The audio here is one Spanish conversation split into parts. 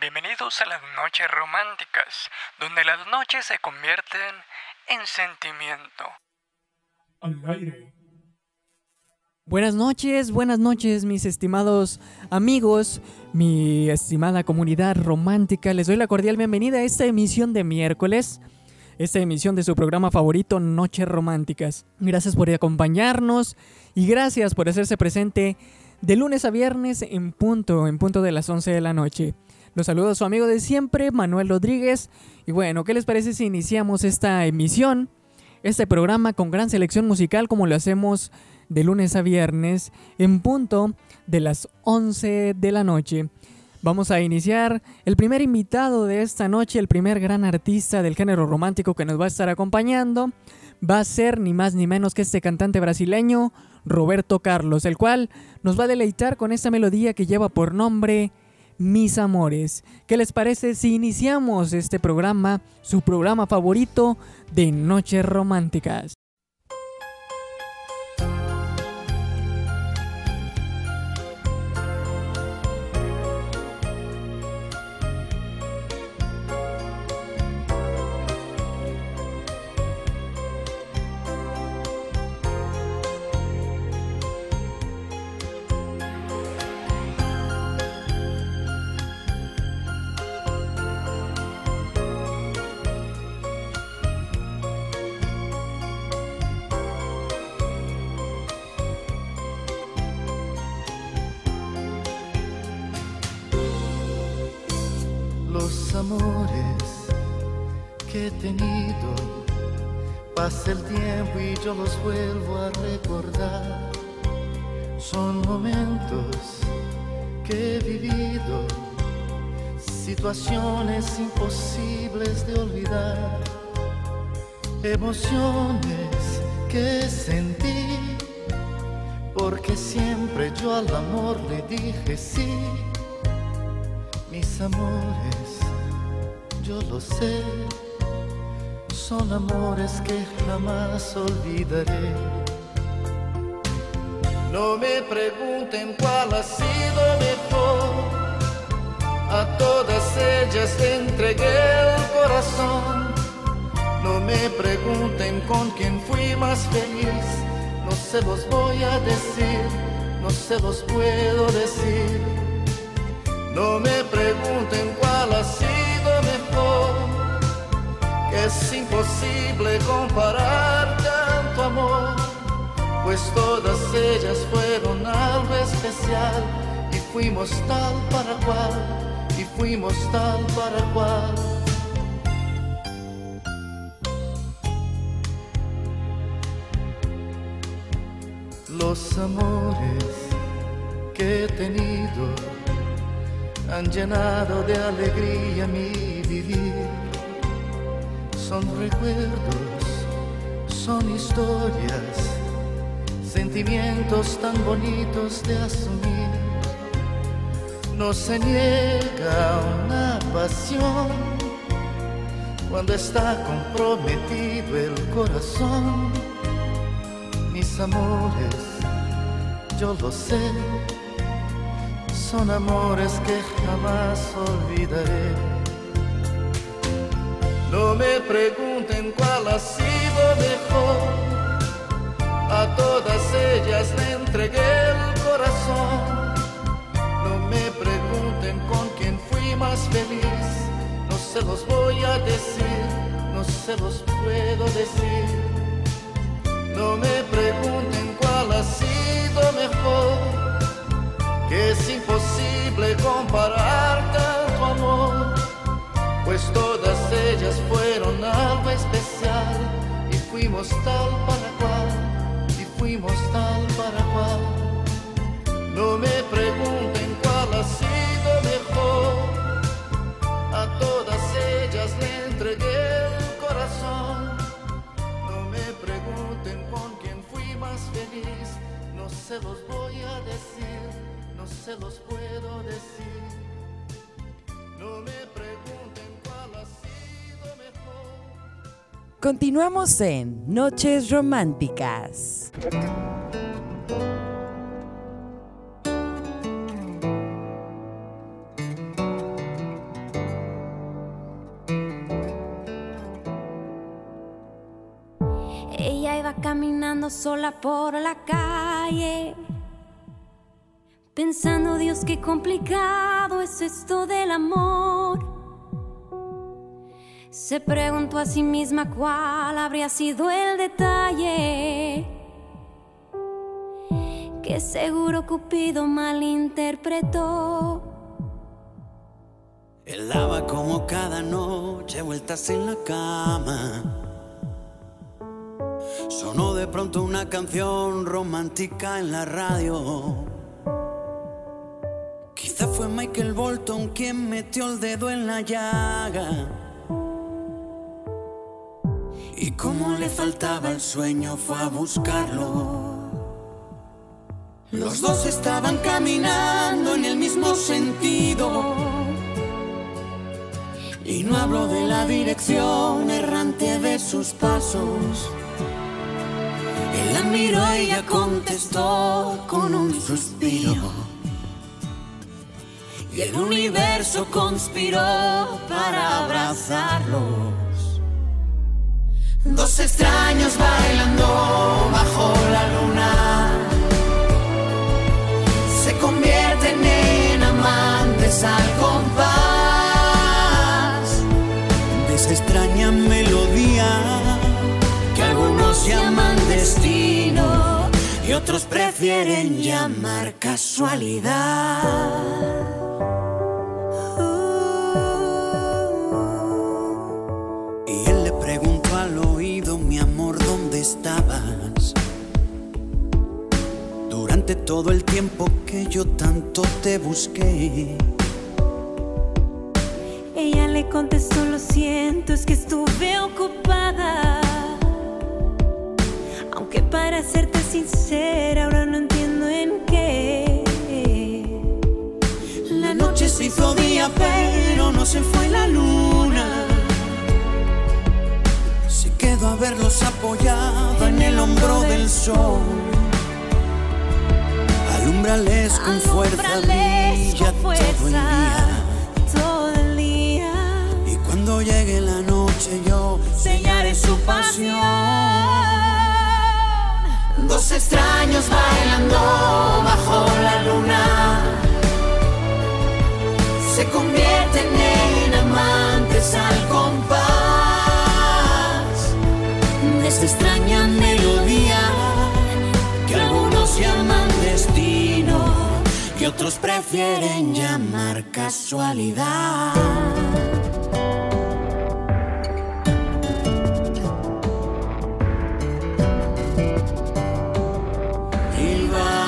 Bienvenidos a las noches románticas, donde las noches se convierten en sentimiento. Al aire. Buenas noches mis estimados amigos, mi estimada comunidad romántica. Les doy la cordial bienvenida a esta emisión de miércoles, esta emisión de su programa favorito, Noches Románticas. Gracias por acompañarnos y gracias por hacerse presente de lunes a viernes en punto de las 11 de la noche. Los saluda su amigo de siempre, Manuel Rodríguez. Y bueno, ¿qué les parece si iniciamos esta emisión, este programa con gran selección musical como lo hacemos de lunes a viernes en punto de las 11 de la noche? Vamos a iniciar el primer invitado de esta noche, el primer gran artista del género romántico que nos va a estar acompañando. Va a ser ni más ni menos que este cantante brasileño, Roberto Carlos, el cual nos va a deleitar con esta melodía que lleva por nombre Mis Amores. ¿Qué les parece si iniciamos este programa, su programa favorito de Noches Románticas? Los amores que he tenido, pasa el tiempo y yo los vuelvo a recordar. Son momentos que he vivido, situaciones imposibles de olvidar, emociones que sentí, porque siempre yo al amor le dije sí. Mis amores, yo lo sé, son amores que jamás olvidaré. No me pregunten cuál ha sido mejor, a todas ellas le entregué el corazón. No me pregunten con quién fui más feliz, no se los voy a decir, no se los puedo decir. No me pregunten cuál ha sido mejor, que es imposible comparar tanto amor, pues todas ellas fueron algo especial, y fuimos tal para cual, y fuimos tal para cual. Los amores que he tenido han llenado de alegría mi vivir. Son recuerdos, son historias, sentimientos tan bonitos de asumir. No se niega una pasión cuando está comprometido el corazón. Mis amores, yo lo sé, son amores que jamás olvidaré. No me pregunten cuál ha sido mejor, a todas ellas le entregué el corazón. No me pregunten con quién fui más feliz, no se los voy a decir, no se los puedo decir. No me pregunten cuál ha sido mejor, que es imposible comparar tanto amor, pues todas ellas fueron algo especial, y fuimos tal para cual, y fuimos tal para cual. No me pregunten cuál ha sido mejor, a todas ellas le entregué el corazón. No me pregunten con quién fui más feliz, no se los voy a decir, no se los puedo decir. No me pregunten cuál ha sido mejor. Continuamos en Noches Románticas. iba caminando sola por la calle, pensando, Dios, qué complicado es esto del amor. Se preguntó a sí misma cuál habría sido el detalle que seguro Cupido malinterpretó. Él daba como cada noche vueltas en la cama. Sonó de pronto una canción romántica en la radio. Quizá fue Michael Bolton quien metió el dedo en la llaga. Y como le faltaba el sueño fue a buscarlo. Los dos estaban caminando en el mismo sentido. Y no hablo de la dirección errante de sus pasos. Él la miró y ella contestó con un suspiro. Y el universo conspiró para abrazarlos. Dos extraños bailando bajo la luna se convierten en amantes al compás de esa extraña melodía que algunos llaman destino y otros prefieren llamar casualidad. Y él le preguntó al oído, mi amor, ¿dónde estabas? Durante todo el tiempo que yo tanto te busqué. Ella le contestó, lo siento, es que estuve ocupada. Aunque para serte sincera, ahora no entiendo en qué. La noche se hizo día, pero no se fue la luna. Se quedó a verlos apoyado en el hombro del sol. Alúmbrales con fuerza, brilla todo el día. Y cuando llegue la noche yo sellaré su pasión. Dos extraños bailando bajo la luna se convierten en amantes al compás de esta extraña melodía que algunos llaman destino y otros prefieren llamar casualidad. Y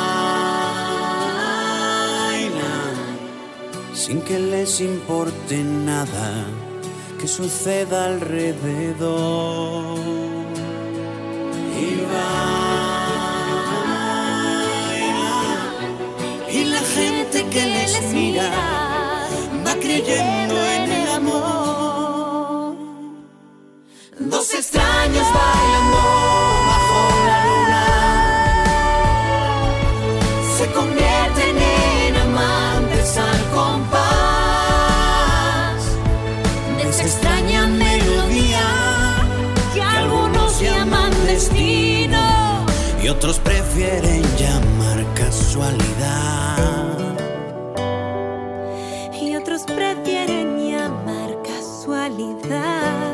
bailan sin que les importe nada que suceda alrededor. Y y la gente que les mira va creyendo en el amor. Dos extraños bailando bajo la luna se convierten en amantes al compás de esa extraña melodía que algunos llaman destino y otros prefieren llamar casualidad. Y otros prefieren llamar casualidad.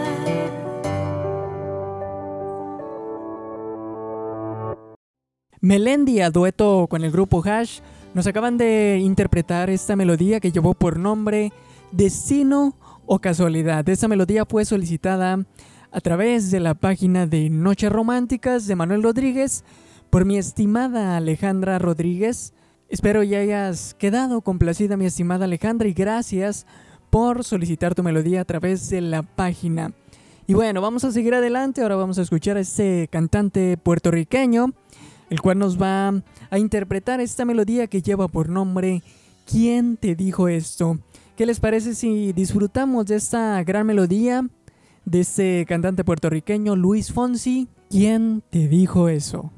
Melendi, a dueto con el grupo Hash, nos acaban de interpretar esta melodía que llevó por nombre Destino o Casualidad. Esta melodía fue solicitada a través de la página de Noches Románticas de Manuel Rodríguez por mi estimada Alejandra Rodríguez. Espero ya hayas quedado complacida, mi estimada Alejandra, y gracias por solicitar tu melodía a través de la página. Y bueno, vamos a seguir adelante. Ahora vamos a escuchar a este cantante puertorriqueño, el cual nos va a interpretar esta melodía que lleva por nombre ¿Quién te dijo esto? ¿Qué les parece si disfrutamos de esta gran melodía de este cantante puertorriqueño Luis Fonsi? ¿Quién te dijo eso?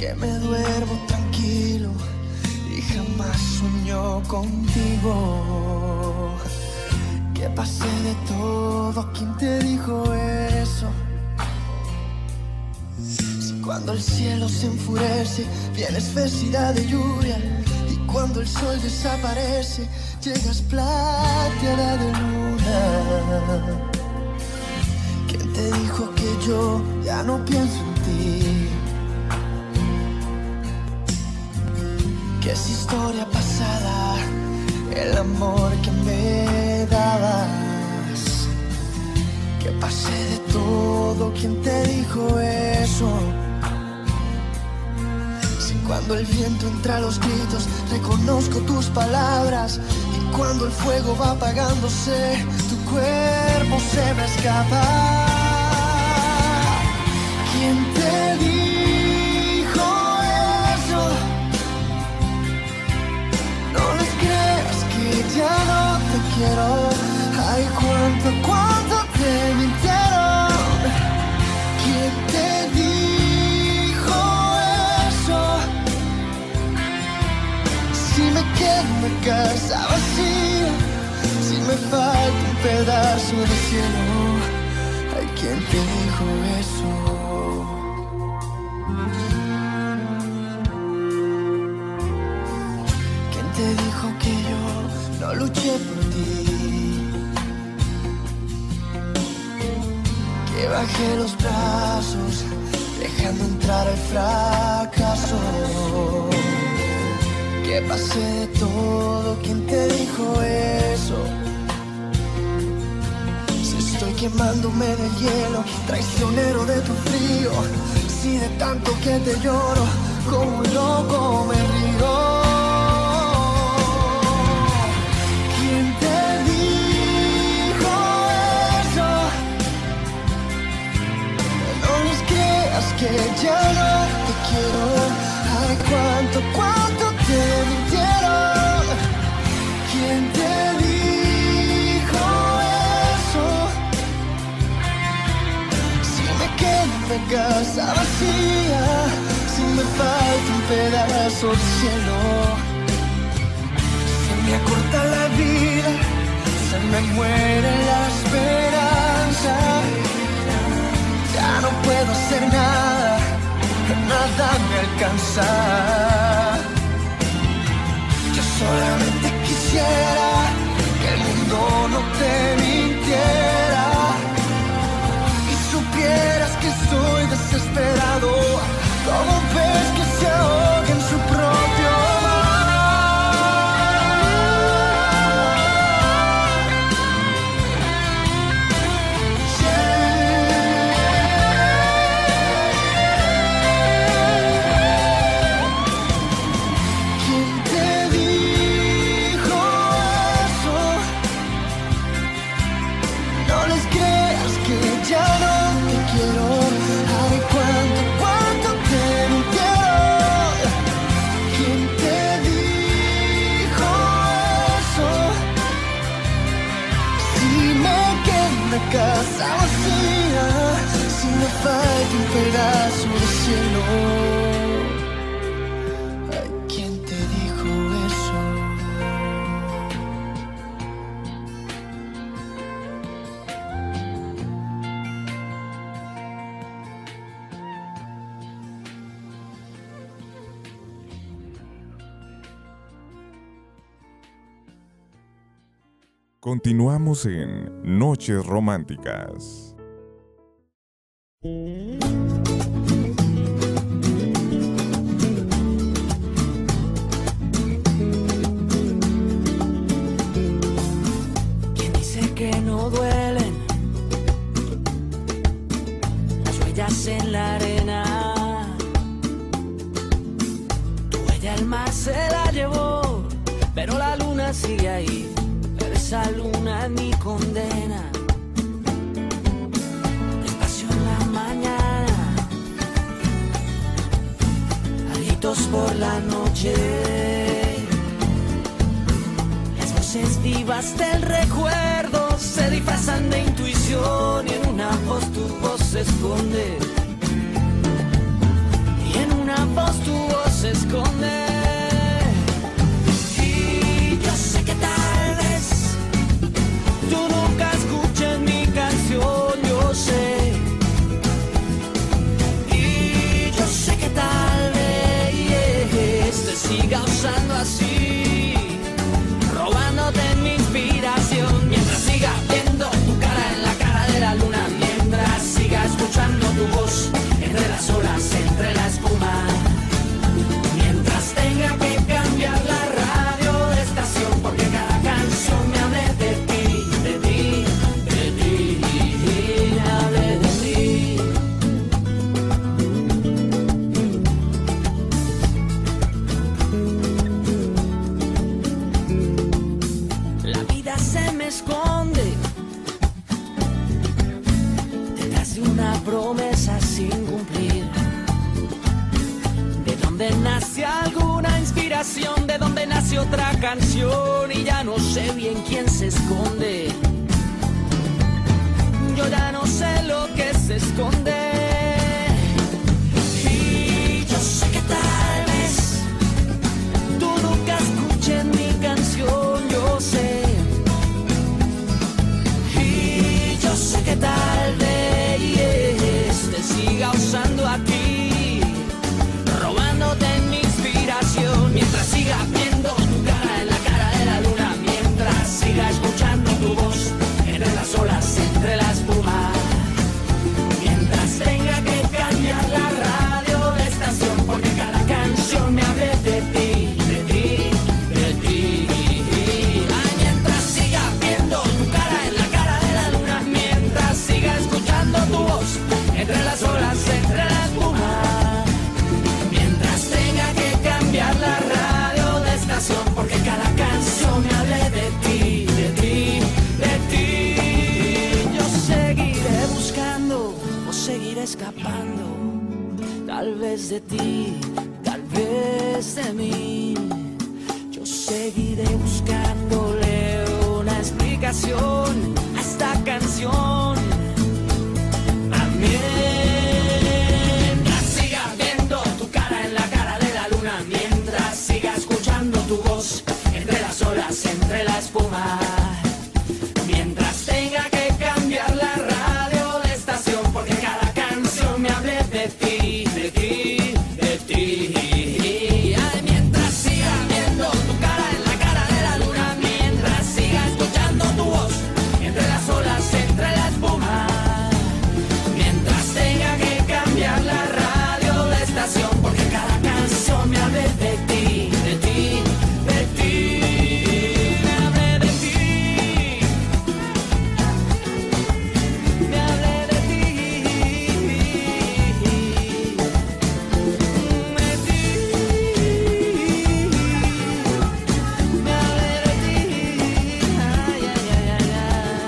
que me duermo tranquilo y jamás sueño contigo. Que pasé de todo, ¿quién te dijo eso? Si cuando el cielo se enfurece, vienes vestida de lluvia, y cuando el sol desaparece, llegas plateada de luna. ¿Quién te dijo que yo ya no pienso en ti? Que es historia pasada el amor que me dabas. Que pasé de todo, ¿quién te dijo eso? Si cuando el viento entra a los gritos, reconozco tus palabras, y cuando el fuego va apagándose, tu cuerpo se me escapa. ¿Quién te dijo eso? No les creas que ya no te quiero. Ay, cuánto te mintieron. ¿Quién te dijo eso? Si me quedo en mi casa vacía, si me falta un pedazo de cielo. Ay, ¿quién te dijo eso? ¿Quién te dijo que yo no luché por ti? Que bajé los brazos, dejando entrar el fracaso. Que pasé de todo, ¿quién te dijo eso? Si estoy quemándome del hielo, traicionero de tu frío. Si de tanto que te lloro, como un loco me río. ¿Quién te dijo eso? No les creas que ya no te quiero. Ay, cuánto te mintieron. ¿Quién te dijo eso? Si me quedo en mi casa vacía, si me falta un pedazo de cielo. Se me acorta la vida, se me muere la esperanza. Ya no puedo hacer nada, nada me alcanza. Yo solamente quisiera que el mundo no te mintiera y supieras que estoy desesperado, como un pez que se ahoga en su propio casa vacía, si me falta un pedazo de cielo. Ay, ¿quién te dijo eso? Continuamos en Noches Románticas. ¿Quién dice que no duelen las huellas en la arena? Tu huella el mar se la llevó, pero la luna sigue ahí. Esa luna es mi condena. Despacio en la mañana, a gritos por la noche, las voces vivas del recuerdo se disfrazan de intuición, y en una voz tu voz se esconde, y en una voz dónde nace alguna inspiración, de dónde nace otra canción y ya no sé bien quién se esconde. Yo ya no sé lo que se esconde. Y yo sé que tal vez tú nunca escuches mi canción, yo sé. Y yo sé que tal vez te siga usando a ti, robándote mi inspiración. Mientras siga viendo tu cara en la cara de la luna, mientras siga escuchando tu voz entre las olas, entre la espuma, mientras tenga que cambiar la radio de estación, porque cada canción me hable de ti, de ti, de ti. Ay, mientras siga viendo tu cara en la cara de la luna, mientras siga escuchando tu voz entre las olas, entre la espuma, mientras tenga que cambiar la radio de estación, porque cada canción me hable de ti, de ti, de ti. Yo seguiré buscando o seguiré escapando, tal vez de ti, tal vez de mí. Yo seguiré buscándole una explicación a esta canción. Mientras siga viendo tu cara en la cara de la luna, mientras siga escuchando tu voz entre las olas, entre la espuma, mientras tenga que cambiar la radio de estación, porque cada canción me hable de ti, de ti, de ti. Ay, mientras siga viendo tu cara en la cara de la luna, mientras siga escuchando tu voz entre las olas, entre la espuma, mientras tenga que cambiar la radio de estación, porque cada canción me hable de ti, de ti, de ti. Me hable de ti, me hable de ti, de ti, me hable de ti. Ay, ay, ay, ay, ay.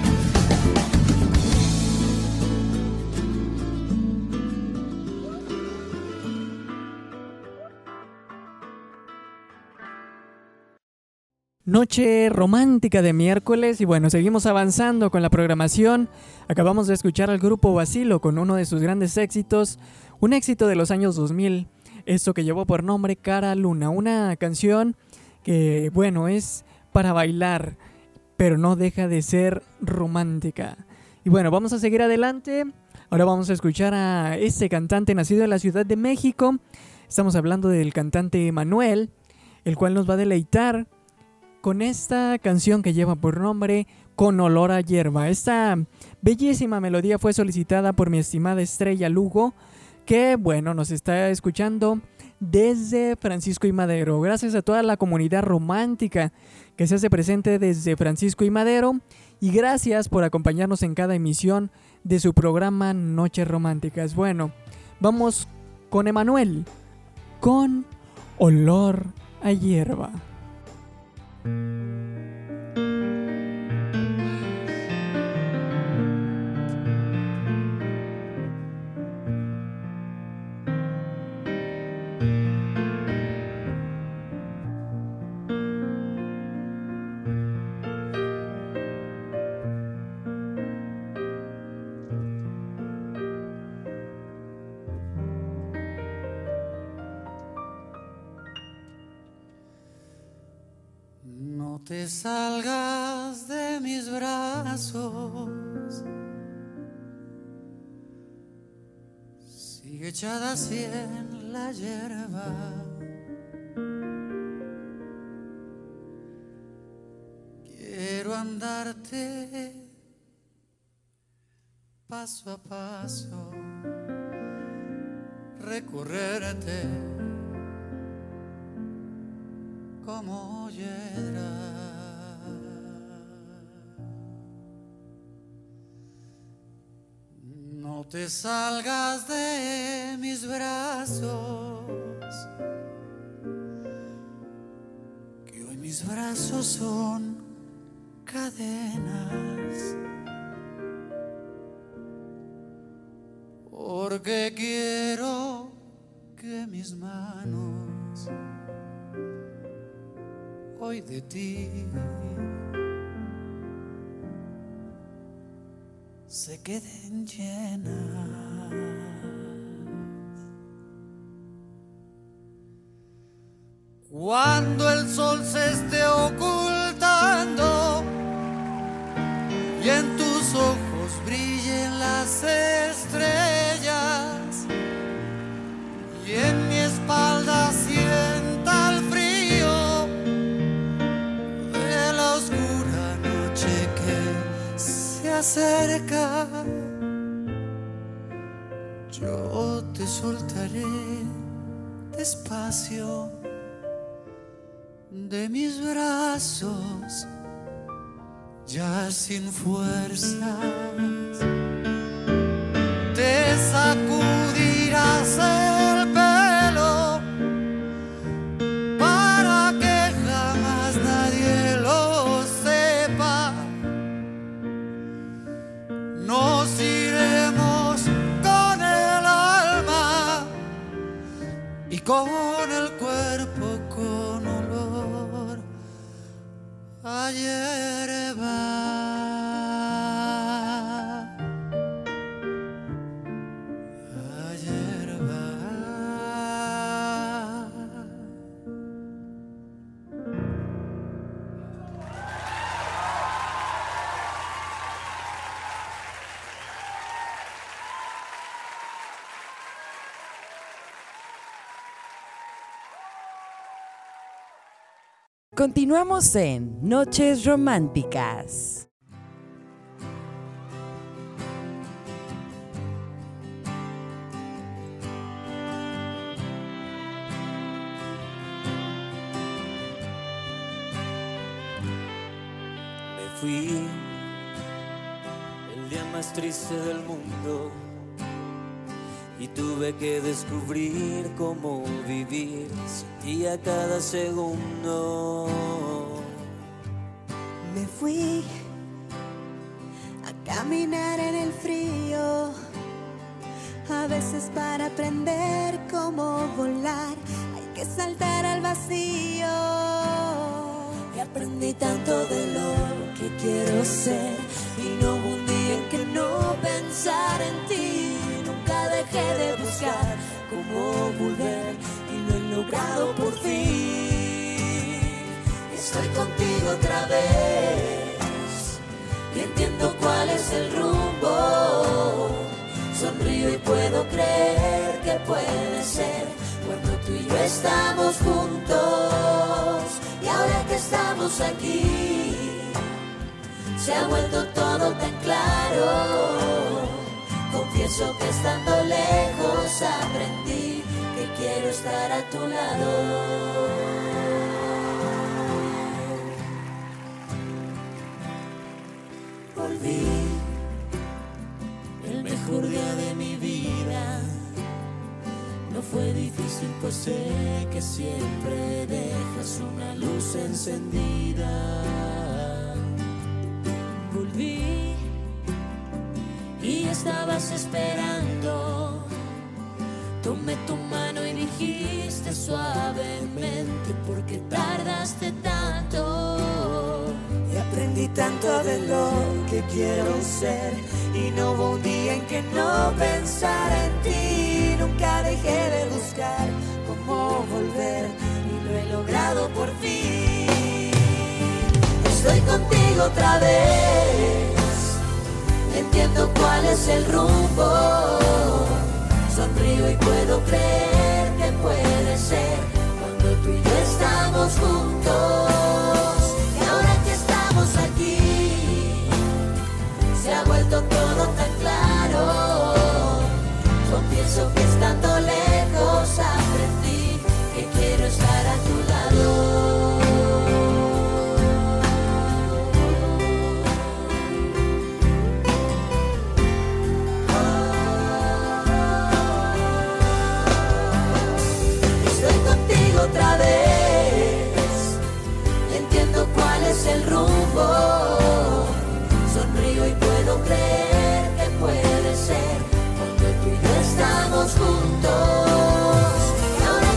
Noche romántica de miércoles y bueno, seguimos avanzando con la programación. Acabamos de escuchar al grupo Vacilo con uno de sus grandes éxitos, un éxito de los años 2000, esto que llevó por nombre Cara Luna, una canción que bueno, es para bailar, pero no deja de ser romántica. Y bueno, vamos a seguir adelante. Ahora vamos a escuchar a este cantante nacido en la Ciudad de México. Estamos hablando del cantante Manuel, el cual nos va a deleitar con esta canción que lleva por nombre Con Olor a Hierba. Esta bellísima melodía fue solicitada por mi estimada Estrella Lugo, que bueno, nos está escuchando desde Francisco y Madero. Gracias a toda la comunidad romántica que se hace presente desde Francisco y Madero, y gracias por acompañarnos en cada emisión de su programa Noches Románticas. Bueno, vamos con Emanuel, Con Olor a Hierba. No te salgas de mis brazos, sigue echada así en la hierba. Quiero andarte paso a paso, recorrerte como hiedra. No te salgas de mis brazos, que hoy mis brazos son cadenas, porque quiero que mis mis manos hoy de ti se queden llenas. Cuando el sol se esté ocultando y en tus ojos brillen las estrellas y en mi espalda sienta el frío de la oscura noche que se acerca, yo te soltaré despacio de mis brazos, ya sin fuerzas. Te sacudirás el pelo para que jamás nadie lo sepa. Nos iremos con el alma y con el cuerpo con olor a hierba. Continuamos en Noches Románticas. Me fui el día más triste del mundo y tuve que descubrir cómo vivir sin ti a cada segundo. Me fui a caminar en el frío, a veces para aprender cómo volar hay que saltar al vacío. Y aprendí tanto de lo que quiero ser y no hubo un día en que no pensar en ti. Nunca dejé de buscar cómo volver y lo he logrado por fin. Estoy contigo otra vez y entiendo cuál es el rumbo. Sonrío y puedo creer que puede ser cuando tú y yo estamos juntos. Y ahora que estamos aquí se ha vuelto todo tan claro. Confieso que estando lejos aprendí que quiero estar a tu lado. Volví el mejor día de mi vida. No fue difícil, pues sé que siempre dejas una luz encendida. Volví y estabas esperando. Tomé tu mano y dijiste suavemente, ¿por qué tardaste tanto? Y aprendí tanto de lo que quiero ser y no hubo un día en que no pensara en ti. Nunca dejé de buscar cómo volver y lo he logrado por fin. Estoy contigo otra vez, entiendo cuál es el rumbo. Sonrío y puedo creer que puede ser cuando tú y yo estamos juntos. Y ahora que estamos aquí se ha vuelto todo tan claro. Confieso que estando lejos aprendí que quiero estar a tu lado. Otra vez entiendo cuál es el rumbo. Sonrío y puedo creer que puede ser cuando tú y yo estamos juntos. Y ahora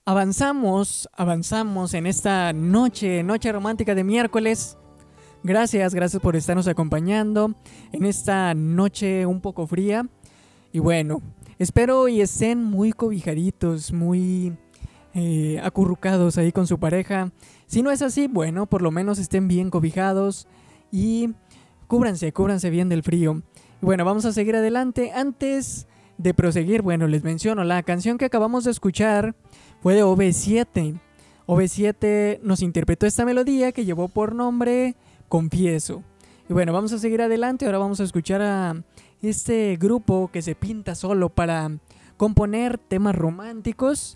avanzamos en esta noche romántica de miércoles. Gracias por estarnos acompañando en esta noche un poco fría. Y bueno, espero y estén muy cobijaditos, muy acurrucados ahí con su pareja. Si no es así, bueno, por lo menos estén bien cobijados y cúbranse bien del frío. Y bueno, vamos a seguir adelante. Antes de proseguir, bueno, les menciono, la canción que acabamos de escuchar fue de OV7. OV7 nos interpretó esta melodía que llevó por nombre Confieso. Y bueno, vamos a seguir adelante. Ahora vamos a escuchar a este grupo que se pinta solo para componer temas románticos.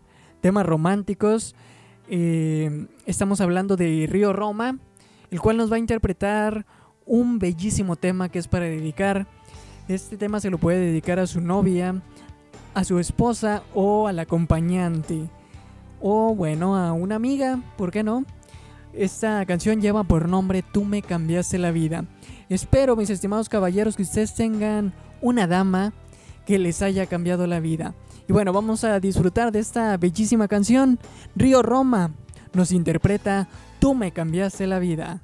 Estamos hablando de Río Roma, el cual nos va a interpretar un bellísimo tema que es para dedicar. Este tema se lo puede dedicar a su novia, a su esposa o al acompañante. O bueno, a una amiga, ¿por qué no? Esta canción lleva por nombre Tú me cambiaste la vida. Espero, mis estimados caballeros, que ustedes tengan una dama que les haya cambiado la vida. Y bueno, vamos a disfrutar de esta bellísima canción. Río Roma nos interpreta Tú me cambiaste la vida.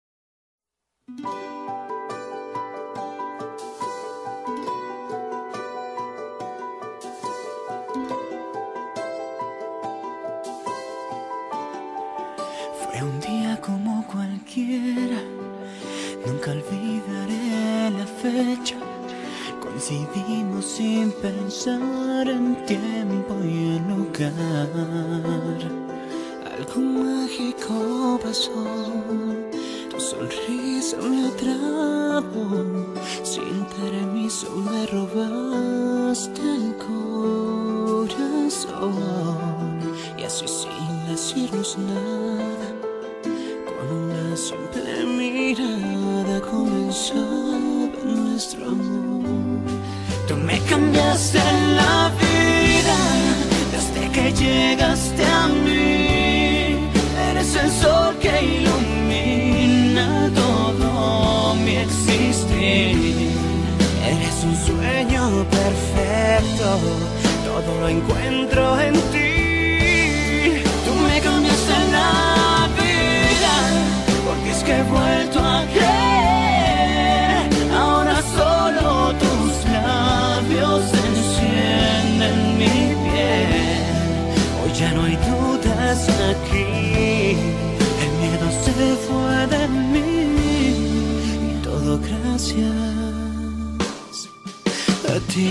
Fue un día como cualquiera, nunca olvidaré la fecha. Coincidimos sin pensar en tiempo y en lugar. Algo mágico pasó, tu sonrisa me atrapó. Sin permiso me robaste el corazón. Y así sin decirnos nada, con una simple mirada comenzaba nuestro amor. Tú me cambiaste la vida desde que llegaste a mí. Eres el sol que ilumina todo mi existir. Eres un sueño perfecto, todo lo encuentro en ti. Tú me cambiaste la vida, porque es que he vuelto a creer. Ahora solo tus labios encienden mi piel. Hoy ya no hay dudas aquí, el miedo se fue de mí. Y todo gracias a ti.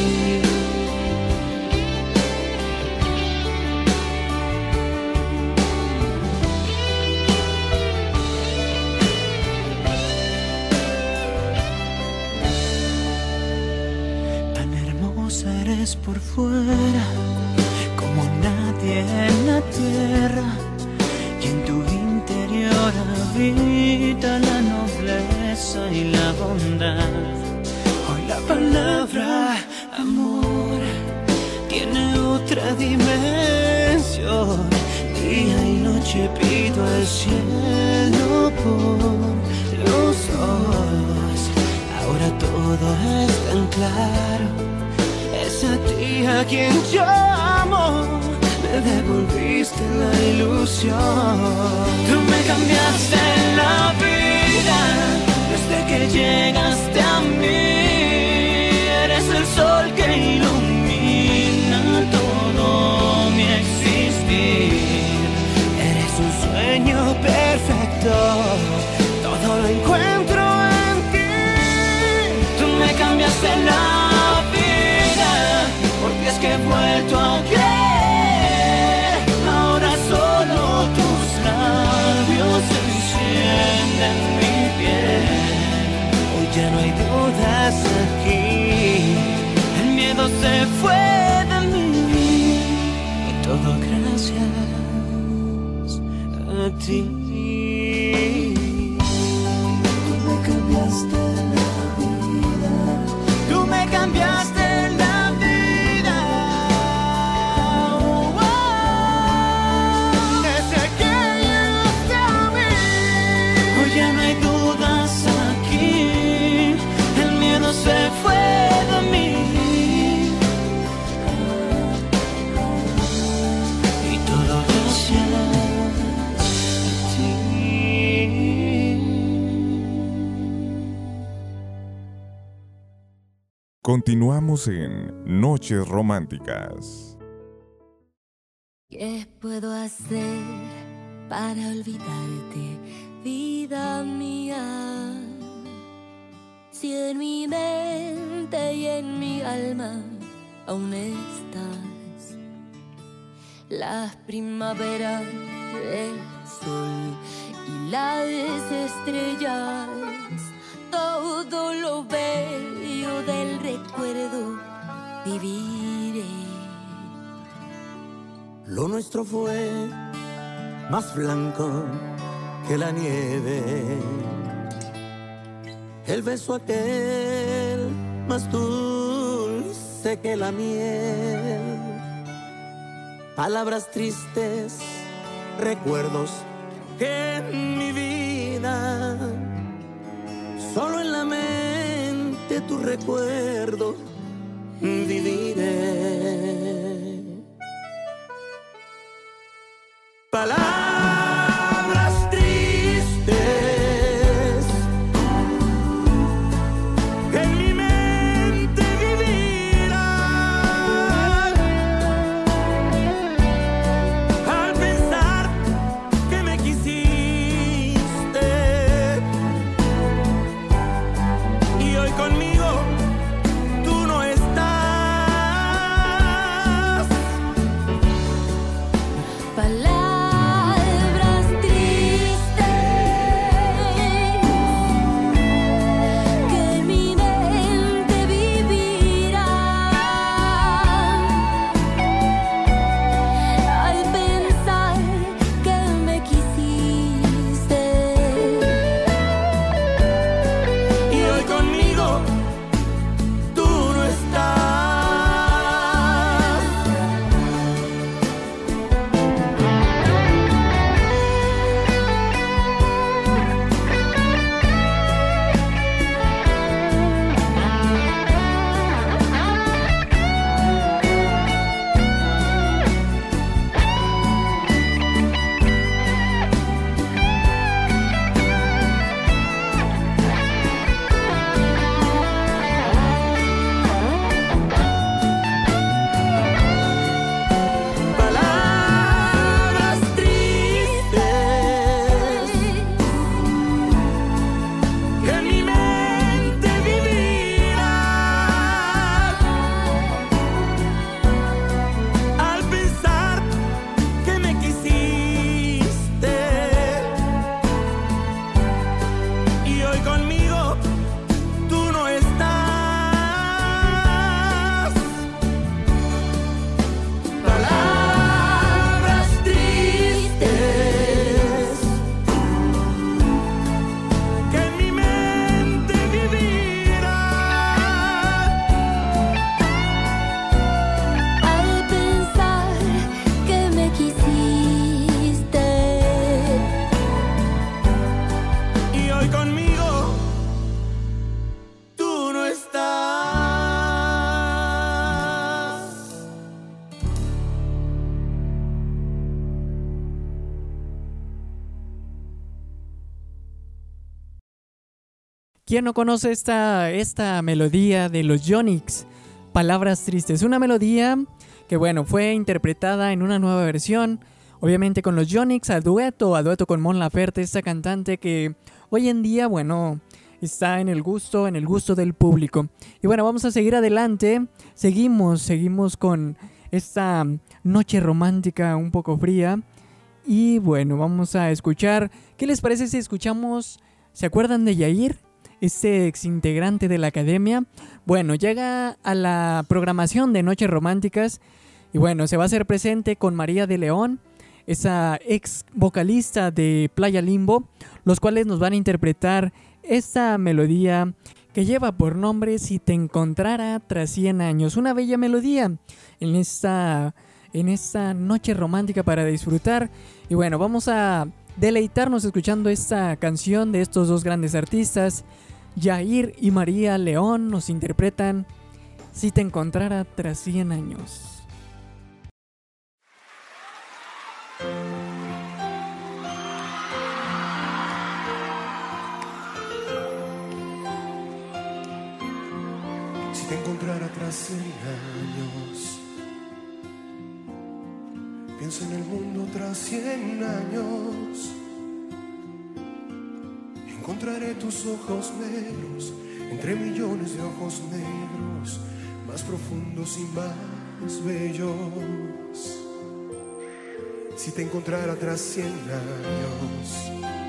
Eres por fuera como nadie en la tierra, y en tu interior habita la nobleza y la bondad. Hoy la palabra amor tiene otra dimensión. Día y noche pido al cielo por los dos. Ahora todo es tan claro. Es a ti a quien yo amo, me devolviste la ilusión. Tú me cambiaste la vida desde que llegaste a mí. Eres el sol que ilumina todo mi existir. Eres un sueño perfecto, todo lo encuentro en ti. Tú me cambiaste la vida, porque es que he vuelto a creer. Ahora solo tus labios encienden mi piel. Hoy ya no hay dudas aquí, el miedo se fue de mí. Y todo gracias a ti. Continuamos en Noches Románticas. ¿Qué puedo hacer para olvidarte, vida mía? Si en mi mente y en mi alma aún estás, las primaveras, el sol y las estrellas, todo lo bello del recuerdo viviré. Lo nuestro fue más blanco que la nieve, el beso aquel más dulce que la miel, palabras tristes, recuerdos que en mi vida solo en la mente tu recuerdo viviré. Palabras tristes que en mi mente vivirán al pensar que me quisiste y hoy conmigo tú no estás. ¿Quién no conoce esta melodía de los Yonix? Palabras tristes. Una melodía que, bueno, fue interpretada en una nueva versión, obviamente con los Yonix, a dueto con Mon Laferte, esta cantante que hoy en día, bueno, está en el gusto del público. Y bueno, vamos a seguir adelante. Seguimos con esta noche romántica un poco fría. Y bueno, vamos a escuchar. ¿Qué les parece si escuchamos? ¿Se acuerdan de Yair? Este ex integrante de la academia. Bueno, llega a la programación de Noches Románticas. Y bueno, se va a hacer presente con María de León, esa ex vocalista de Playa Limbo, los cuales nos van a interpretar esta melodía que lleva por nombre Si te encontrara tras 100 años. Una bella melodía en esta noche romántica para disfrutar. Y bueno, vamos a deleitarnos escuchando esta canción de estos dos grandes artistas. Yair y María León nos interpretan Si te encontrara tras 100 años. Si te encontrara atrás 100 años. Pienso en el mundo tras 100 años. Encontraré tus ojos negros entre millones de ojos negros, más profundos y más bellos. Si te encontrara tras 100 años,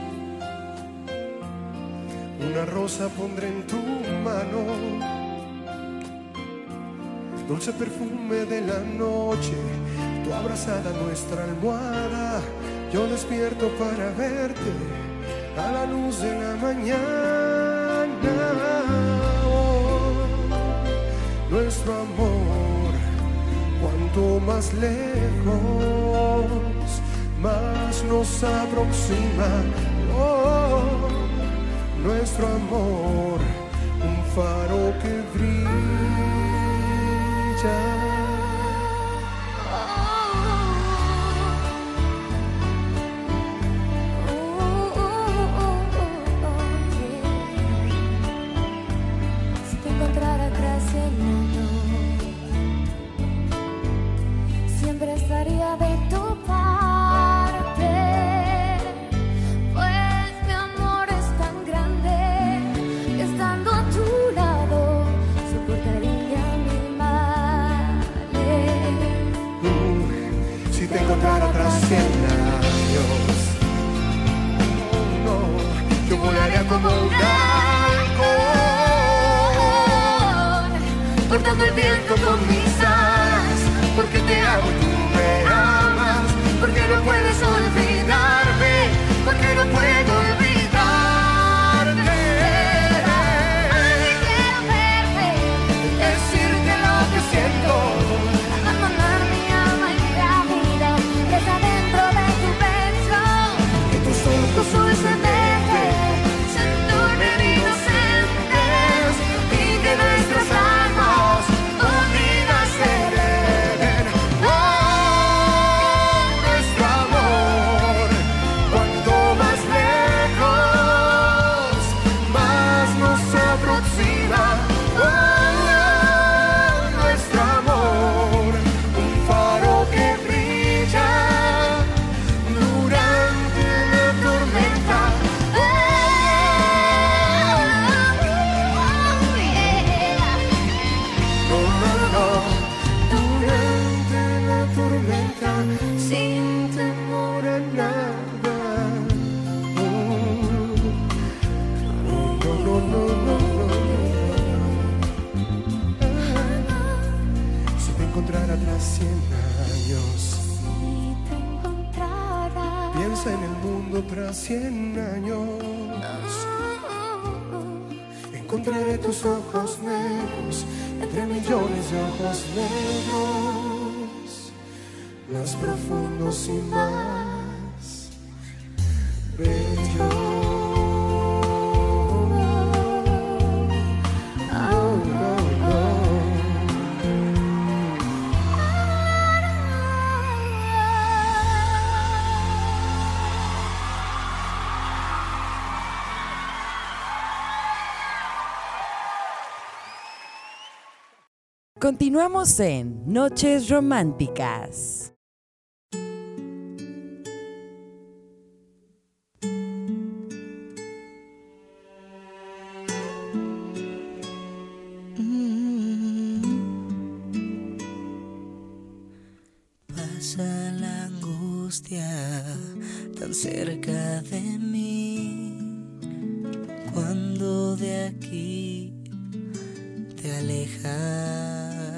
una rosa pondré en tu mano, dulce perfume de la noche, tu abrazada nuestra almohada. Yo despierto para verte a la luz de la mañana. Oh, nuestro amor, cuanto más lejos, más nos aproxima. Oh, nuestro amor, un faro que brilla. Si te encontrara tras 100 años, siempre estaría de tu parte, pues mi amor es tan grande que estando a tu lado soportaría mil males. Si te encontrara tras 100 años, oh no, yo volaría como un halcón, cortando el viento con mis alas, porque te amo y tú me amas, porque no puedes olvidarme, porque no puedo olvidarte. Quiero verte, decirte lo que siento, abandonar mi alma y mi vida, presa dentro de tu pecho, que tus ojos dulcemente se tornen inocentes y que nuestras almas unidas se eleven. Oh, nuestro amor, cuanto más lejos, más nos aproxima. Oh, nuestro amor, un faro que brilla durante la tormenta. No, no, no, durante la tormenta, sin temor a nada. No, no, no, no, no, no. Si te encontrara tras 100 años, piensa en el mundo tras 100 años. Encontraré tus ojos negros entre millones de ojos negros, más profundos y más bellos. Oh, no, no. Continuamos en Noches Románticas. Pasa la angustia tan cerca de mí, cuando de aquí te alejas.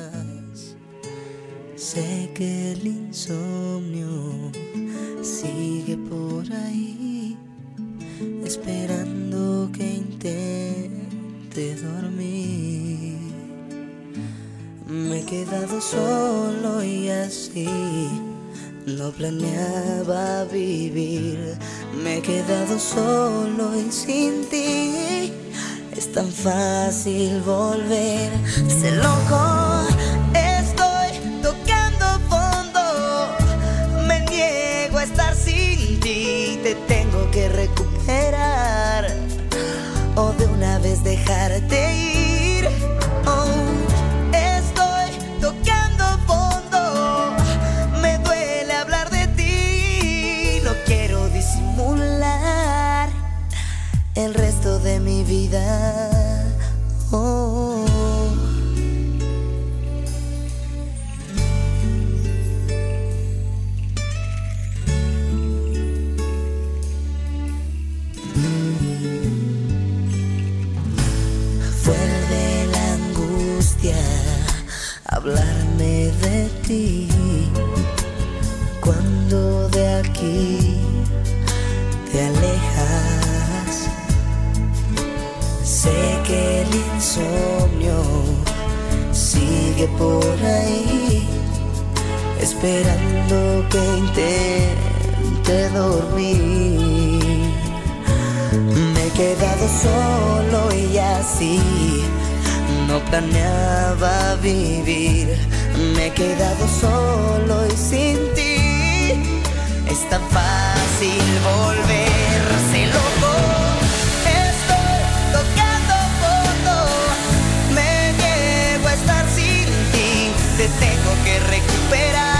Sé que el insomnio sigue por ahí, esperando que intente dormir. Me he quedado solo y así no planeaba vivir. Me he quedado solo y sin ti es tan fácil volver. Sé loco, estoy tocando fondo. Me niego a estar sin ti. Te tengo que recuperar o de una vez dejarte ir. Oh, hablarme de ti. Cuando de aquí te alejas, sé que el insomnio sigue por ahí, esperando que intente dormir. Me he quedado solo y así no planeaba vivir. Me he quedado solo y sin ti es tan fácil volverse loco. Estoy tocando fondo, me niego a estar sin ti. Te tengo que recuperar,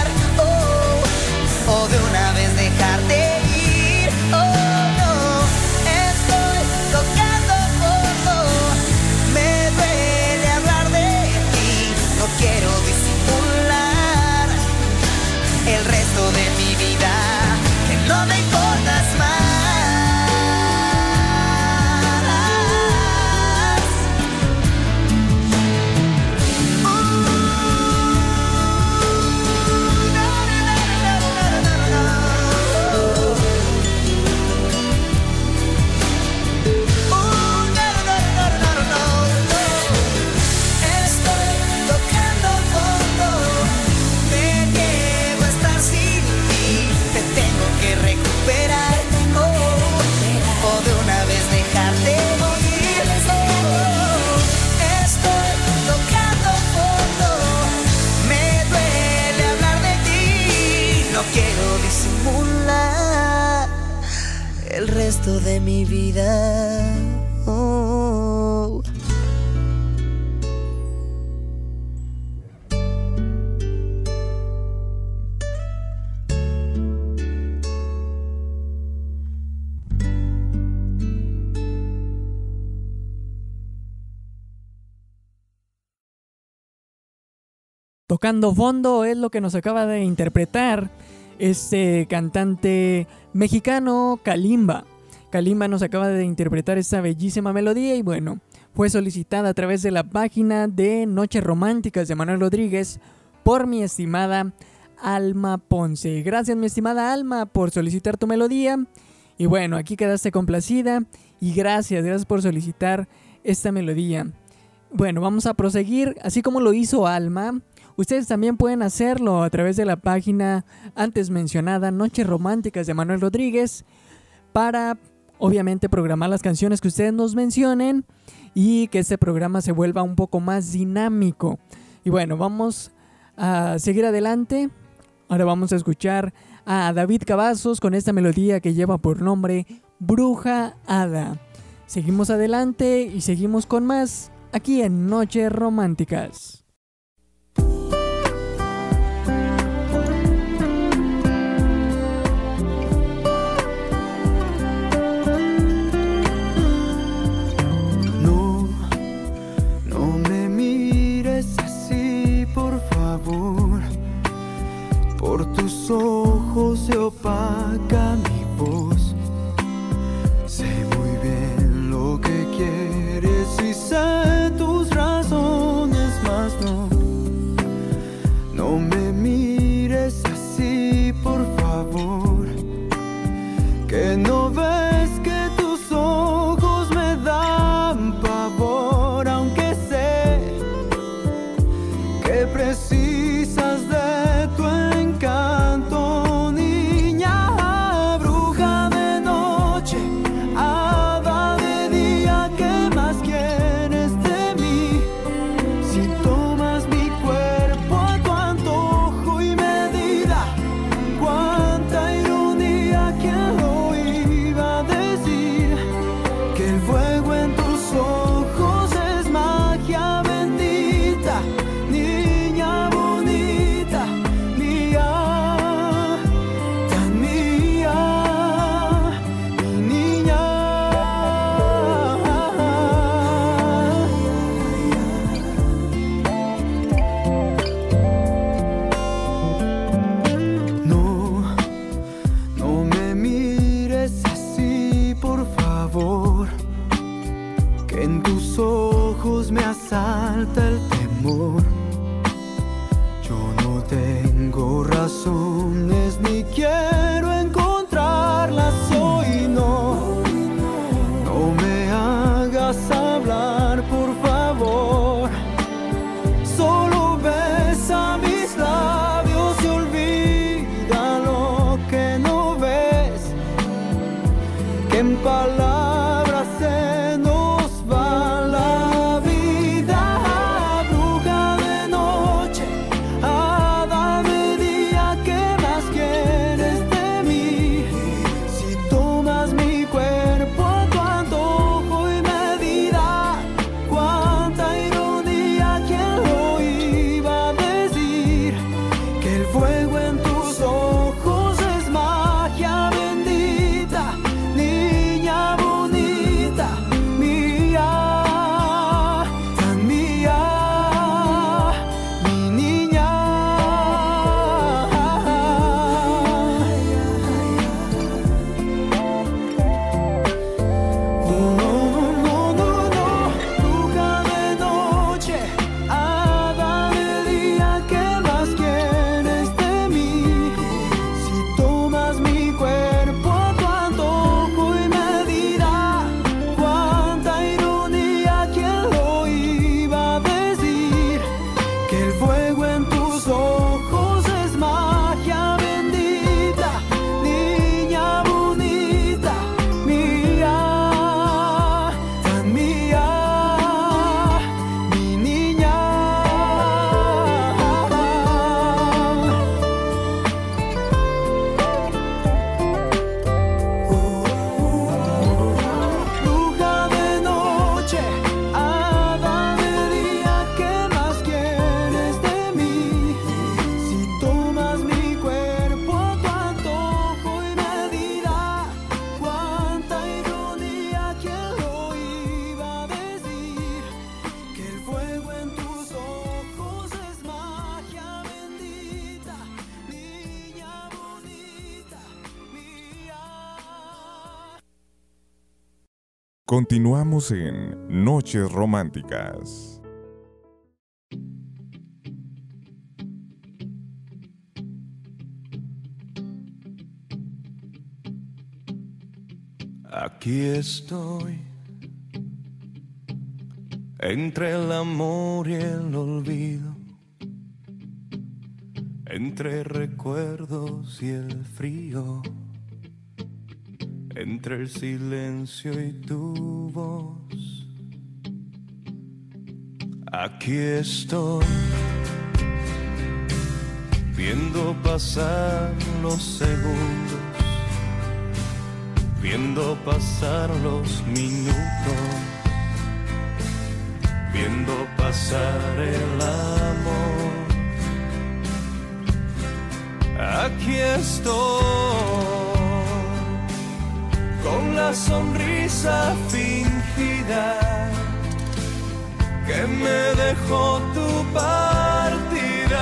o de una vez dejarte ir. Oh no, estoy tocando fondo, me duele hablar de ti. No quiero disimular el resto de mi vida, que no me importas más. El resto de mi vida. Oh. Tocando fondo es lo que nos acaba de interpretar este cantante mexicano, Kalimba. Kalimba nos acaba de interpretar esta bellísima melodía y bueno, fue solicitada a través de la página de Noches Románticas de Manuel Rodríguez por mi estimada Alma Ponce. Gracias, mi estimada Alma, por solicitar tu melodía. Y bueno, aquí quedaste complacida y gracias por solicitar esta melodía. Bueno, vamos a proseguir, así como lo hizo Alma. Ustedes también pueden hacerlo a través de la página antes mencionada Noches Románticas de Manuel Rodríguez para, obviamente, programar las canciones que ustedes nos mencionen y que este programa se vuelva un poco más dinámico. Y bueno, vamos a seguir adelante. Ahora vamos a escuchar a David Cavazos con esta melodía que lleva por nombre Bruja Hada. Seguimos adelante y seguimos con más aquí en Noches Románticas. Por tus ojos se opaca mi voz. Sé muy bien lo que quieres y sé tus razones, mas no me mires así, por favor. Que no ves que tus ojos me dan pavor, aunque sé que precisas de tu encanto, niña bruja de noche, hada de día, ¿qué más quieres de mí? Si tomas mi cuerpo a tu antojo y medida, cuánta ironía, ¿quién lo iba a decir? Que el fuego en tus ojos es magia bendita, niña bruja. fuego en tus ojos es magia bendita, niña bonita, mía, tan mía, mi niña. Bruja de noche, hada de día, ¿qué más quieres de mí? Si tomas mi cuerpo a tu antojo y medida, cuánta ironía, ¿quién lo iba a decir? Que el fuego en tus ojos es magia bendita, niña bonita, mía. Continuamos en Noches Románticas. Aquí estoy, entre el amor y el olvido, entre recuerdos y el frío, entre el silencio y tu voz. Aquí estoy, viendo pasar los segundos, viendo pasar los minutos, viendo pasar el amor. Aquí estoy, con la sonrisa fingida que me dejó tu partida,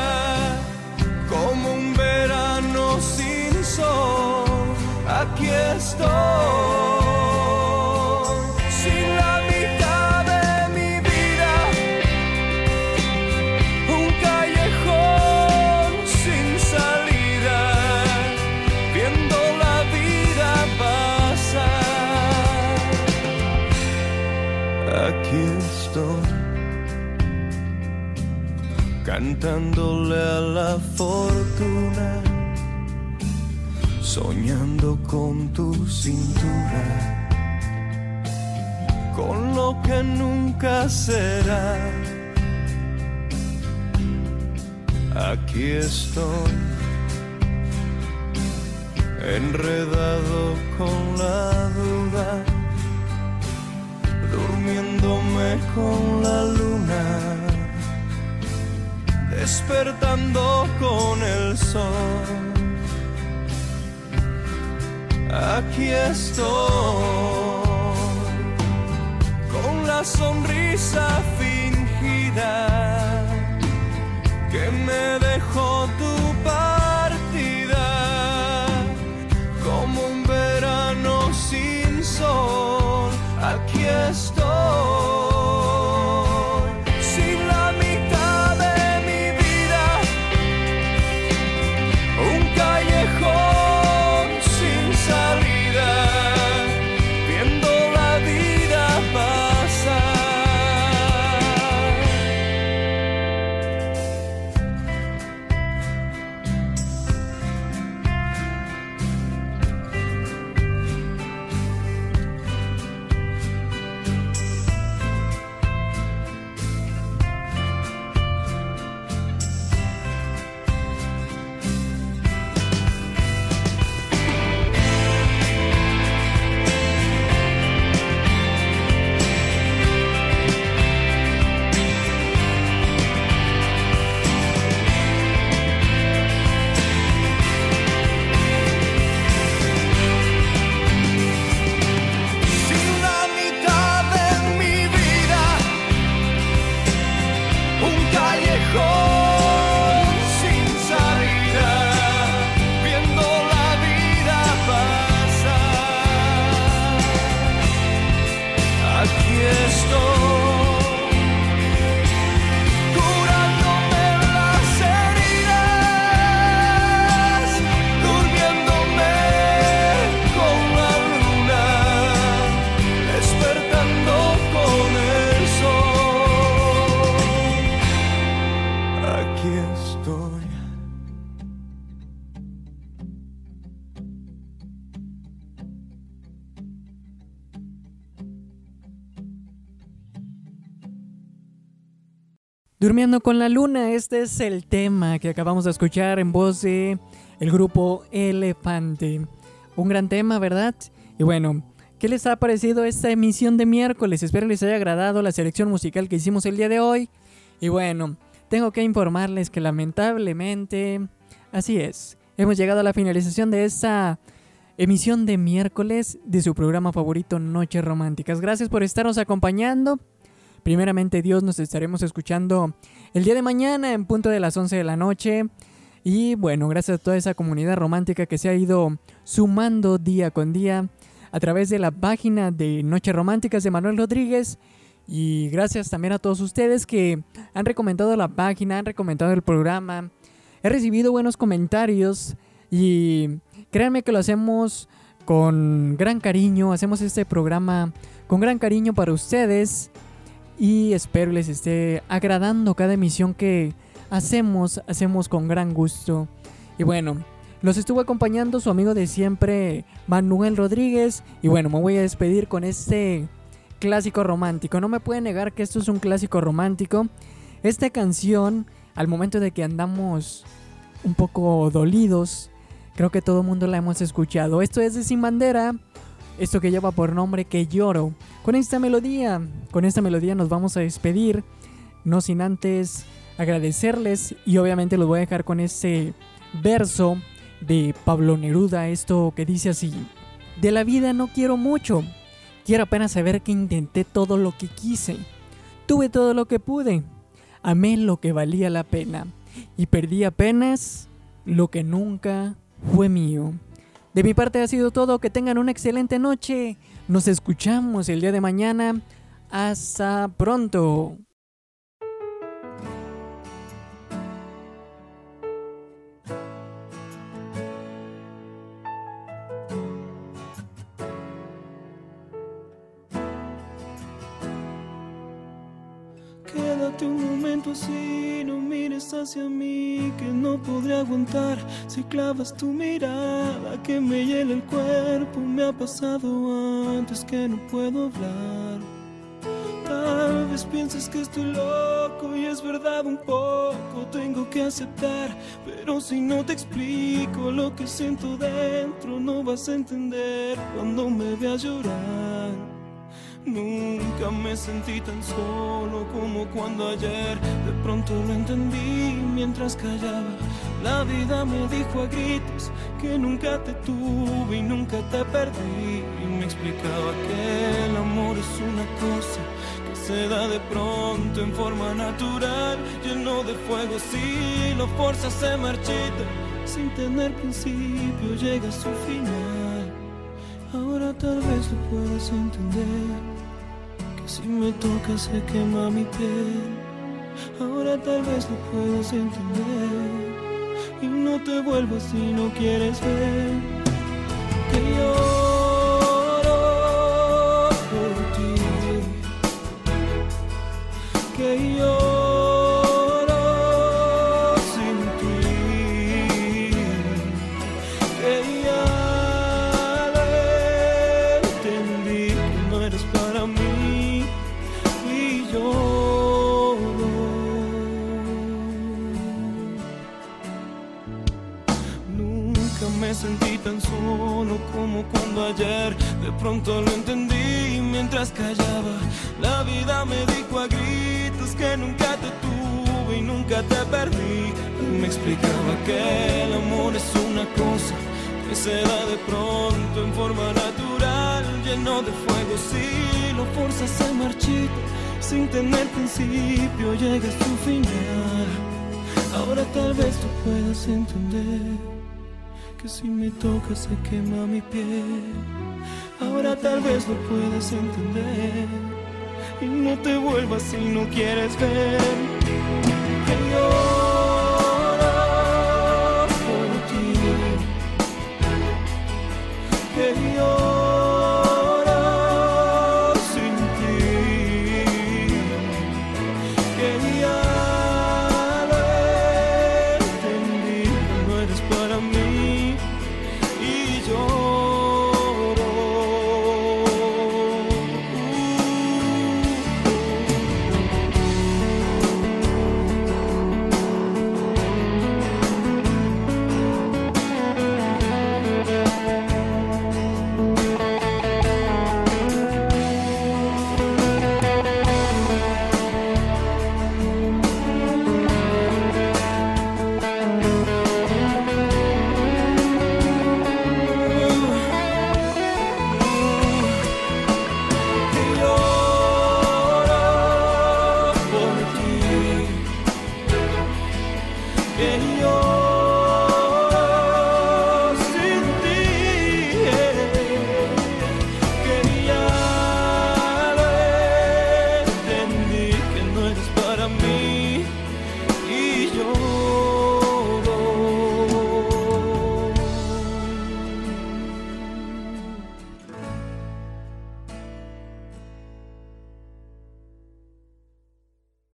como un verano sin sol. Aquí estoy, sin la mitad de mi vida, un callejón sin salida, viendo la vida pasar. Aquí estoy, cantándole a la fortuna, soñando con tu cintura, con lo que nunca será. Aquí estoy, enredado con la duda, durmiéndome con la luna, despertando con el sol. Aquí estoy, con la sonrisa fingida que me dejó tu partida, como un verano sin sol. Aquí estoy, sin la mitad de mi vida, un callejón sin salida, viendo la vida pasar. aquí estoy. Durmiendo con la luna, este es el tema que acabamos de escuchar en voz de el grupo Elefante. Un gran tema, ¿verdad? Y bueno, ¿qué les ha parecido esta emisión de miércoles? Espero les haya agradado la selección musical que hicimos el día de hoy. Y bueno, tengo que informarles que lamentablemente, así es, hemos llegado a la finalización de esta emisión de miércoles de su programa favorito, Noches Románticas. Gracias por estarnos acompañando. Primeramente Dios, nos estaremos escuchando el día de mañana en punto de las 11 de la noche. Y bueno, gracias a toda esa comunidad romántica que se ha ido sumando día con día a través de la página de Noches Románticas de Manuel Rodríguez. Y gracias también a todos ustedes que han recomendado la página, han recomendado el programa. He recibido buenos comentarios y créanme que lo hacemos con gran cariño. Hacemos este programa con gran cariño para ustedes. Y espero les esté agradando cada emisión que hacemos con gran gusto. Y bueno, los estuvo acompañando su amigo de siempre, Manuel Rodríguez. Y bueno, me voy a despedir con este clásico romántico. No me pueden negar que esto es un clásico romántico. Esta canción, al momento de que andamos un poco dolidos, creo que todo el mundo la hemos escuchado. Esto es de Sin Bandera. Esto que lleva por nombre Que Lloro. Con esta melodía nos vamos a despedir. No sin antes agradecerles. Y obviamente los voy a dejar con ese verso de Pablo Neruda. Esto que dice así: de la vida no quiero mucho. Quiero apenas saber que intenté todo lo que quise. Tuve todo lo que pude. Amé lo que valía la pena. Y perdí apenas lo que nunca fue mío. De mi parte ha sido todo. Que tengan una excelente noche. Nos escuchamos el día de mañana. Hasta pronto. Quédate un momento así, no mires hacia mí, que no podré aguantar si clavas tu mirada que me hiela el cuerpo. Me ha pasado antes que no puedo hablar. Tal vez pienses que estoy loco y es verdad un poco, tengo que aceptar, pero si no te explico lo que siento dentro, no vas a entender cuando me veas llorar. Nunca me sentí tan solo como cuando ayer de pronto lo entendí mientras callaba. La vida me dijo a gritos que nunca te tuve y nunca te perdí. Y me explicaba que el amor es una cosa que se da de pronto en forma natural, lleno de fuego. Si lo forzas se marchita, sin tener principio llega a su final. Ahora tal vez lo puedas entender, que si me tocas se quema mi piel. Ahora tal vez lo puedas entender y no te vuelvas si no quieres ver que lloro por ti, que lloro sin ti, que ya lo entendí que no eres para mí y lloro. Nunca me sentí tan solo como cuando ayer de pronto lo entendí mientras callaba. La vida me dijo a gritos que nunca te tuve y nunca te perdí. Y me explicaba que el amor es una cosa que se da de pronto en forma natural, lleno de fuego. Si lo forzas se marchita, sin tener principio llega a su final. Ahora tal vez tú puedas entender que si me tocas se quema mi piel. Ahora tal vez lo puedas entender y no te vuelvas si no quieres ver que lloro por ti, que lloro sin ti, que ya lo que yo